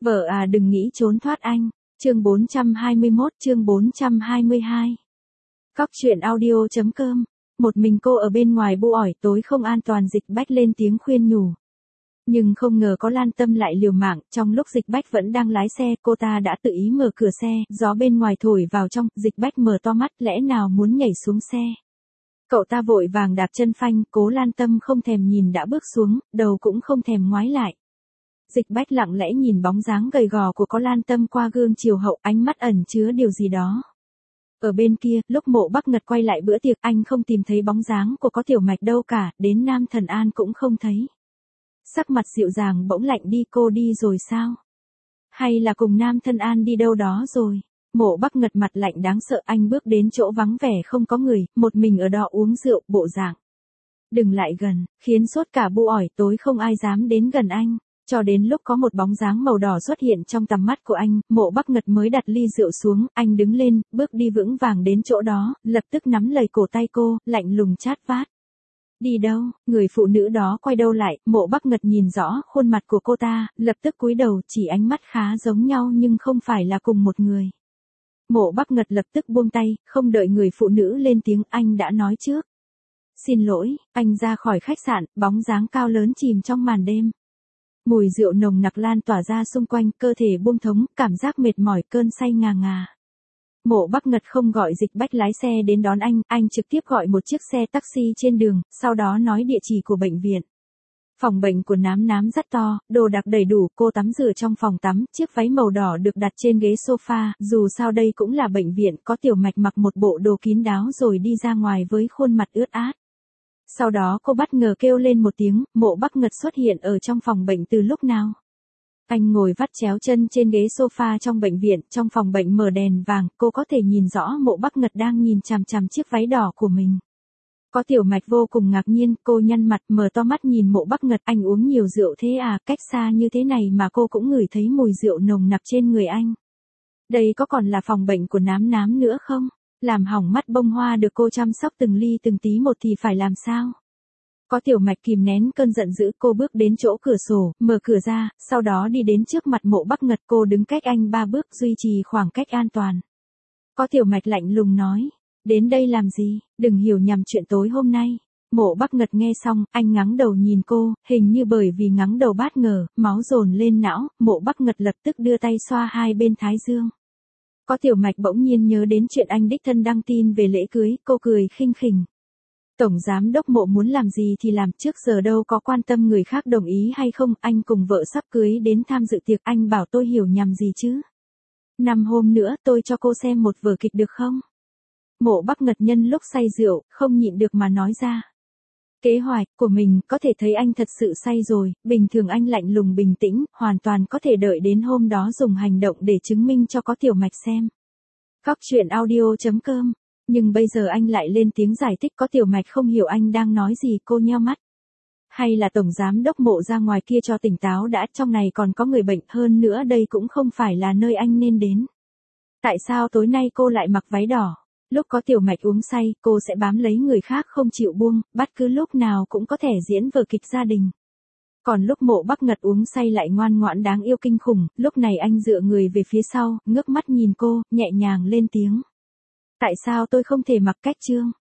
Vợ à đừng nghĩ trốn thoát anh. Chương 421, chương 422. Cóc truyện audio.com. Một mình cô ở bên ngoài bu ỏi tối không an toàn. Dịch Bách lên tiếng khuyên nhủ. Nhưng không ngờ có Lan Tâm lại liều mạng, trong lúc Dịch Bách vẫn đang lái xe, cô ta đã tự ý mở cửa xe, gió bên ngoài thổi vào trong, Dịch Bách mở to mắt, lẽ nào muốn nhảy xuống xe. Cậu ta vội vàng đạp chân phanh, Cố Lan Tâm không thèm nhìn đã bước xuống, đầu cũng không thèm ngoái lại. Dịch Bách lặng lẽ nhìn bóng dáng gầy gò của Cố Lan Tâm qua gương chiều hậu, ánh mắt ẩn chứa điều gì đó. Ở bên kia, lúc Mộ Bắc Ngật quay lại bữa tiệc, anh không tìm thấy bóng dáng của Có Tiểu Mạch đâu cả, đến Nam Thần An cũng không thấy. Sắc mặt dịu dàng bỗng lạnh đi. Cô đi rồi sao? Hay là cùng Nam Thân An đi đâu đó rồi? Mộ Bắc Ngật mặt lạnh đáng sợ, anh bước đến chỗ vắng vẻ không có người, một mình ở đó uống rượu, bộ dạng. Đừng lại gần, khiến sốt cả bu ỏi, tối không ai dám đến gần anh. Cho đến lúc có một bóng dáng màu đỏ xuất hiện trong tầm mắt của anh, Mộ Bắc Ngật mới đặt ly rượu xuống, anh đứng lên, bước đi vững vàng đến chỗ đó, lập tức nắm lấy cổ tay cô, lạnh lùng chát vát. Đi đâu? Người phụ nữ đó quay đầu lại, Mộ Bắc Ngật nhìn rõ khuôn mặt của cô ta, lập tức cúi đầu, chỉ ánh mắt khá giống nhau nhưng không phải là cùng một người. Mộ Bắc Ngật lập tức buông tay, không đợi người phụ nữ lên tiếng, anh đã nói trước. Xin lỗi, anh ra khỏi khách sạn, bóng dáng cao lớn chìm trong màn đêm. Mùi rượu nồng nặc lan tỏa ra xung quanh, cơ thể buông thống, cảm giác mệt mỏi, cơn say ngà ngà. Mộ Bắc Ngật không gọi Dịch Bách lái xe đến đón anh trực tiếp gọi một chiếc xe taxi trên đường, sau đó nói địa chỉ của bệnh viện. Phòng bệnh của Nám Nám rất to, đồ đạc đầy đủ, cô tắm rửa trong phòng tắm, chiếc váy màu đỏ được đặt trên ghế sofa, dù sao đây cũng là bệnh viện, Có Tiểu Mạch mặc một bộ đồ kín đáo rồi đi ra ngoài với khuôn mặt ướt át. Sau đó cô bất ngờ kêu lên một tiếng, Mộ Bắc Ngật xuất hiện ở trong phòng bệnh từ lúc nào? Anh ngồi vắt chéo chân trên ghế sofa trong bệnh viện, trong phòng bệnh mở đèn vàng, cô có thể nhìn rõ Mộ Bắc Ngật đang nhìn chằm chằm chiếc váy đỏ của mình. Có Tiểu Mạch vô cùng ngạc nhiên, cô nhăn mặt, mở to mắt nhìn Mộ Bắc Ngật, anh uống nhiều rượu thế à, cách xa như thế này mà cô cũng ngửi thấy mùi rượu nồng nặc trên người anh. Đây có còn là phòng bệnh của Nám Nám nữa không? Làm hỏng mắt bông hoa được cô chăm sóc từng ly từng tí một thì phải làm sao? Có Tiểu Mạch kìm nén cơn giận dữ, cô bước đến chỗ cửa sổ, mở cửa ra, sau đó đi đến trước mặt Mộ Bắc Ngật, cô đứng cách anh 3 bước, duy trì khoảng cách an toàn. Có Tiểu Mạch lạnh lùng nói, đến đây làm gì, đừng hiểu nhầm chuyện tối hôm nay. Mộ Bắc Ngật nghe xong, anh ngẩng đầu nhìn cô, hình như bởi vì ngẩng đầu bất ngờ, máu dồn lên não, Mộ Bắc Ngật lập tức đưa tay xoa hai bên thái dương. Có Tiểu Mạch bỗng nhiên nhớ đến chuyện anh đích thân đăng tin về lễ cưới, cô cười khinh khỉnh. Tổng giám đốc Mộ muốn làm gì thì làm, trước giờ đâu có quan tâm người khác đồng ý hay không, anh cùng vợ sắp cưới đến tham dự tiệc, anh bảo tôi hiểu nhầm gì chứ. 5 hôm nữa tôi cho cô xem một vở kịch được không? Mộ Bắc Ngật nhân lúc say rượu, không nhịn được mà nói ra. Kế hoạch của mình, có thể thấy anh thật sự say rồi, bình thường anh lạnh lùng bình tĩnh, hoàn toàn có thể đợi đến hôm đó dùng hành động để chứng minh cho Có Tiểu Mạch xem. Cóc truyện audio.com. Nhưng bây giờ anh lại lên tiếng giải thích, Có Tiểu Mạch không hiểu anh đang nói gì, cô nheo mắt. Hay là tổng giám đốc Mộ ra ngoài kia cho tỉnh táo đã, trong này còn có người bệnh, hơn nữa đây cũng không phải là nơi anh nên đến. Tại sao tối nay cô lại mặc váy đỏ? Lúc Có Tiểu Mạch uống say, cô sẽ bám lấy người khác không chịu buông, bất cứ lúc nào cũng có thể diễn vở kịch gia đình. Còn lúc Mộ Bắc Ngật uống say lại ngoan ngoãn đáng yêu kinh khủng, lúc này anh dựa người về phía sau, ngước mắt nhìn cô, nhẹ nhàng lên tiếng. Tại sao tôi không thể mặc cách trương?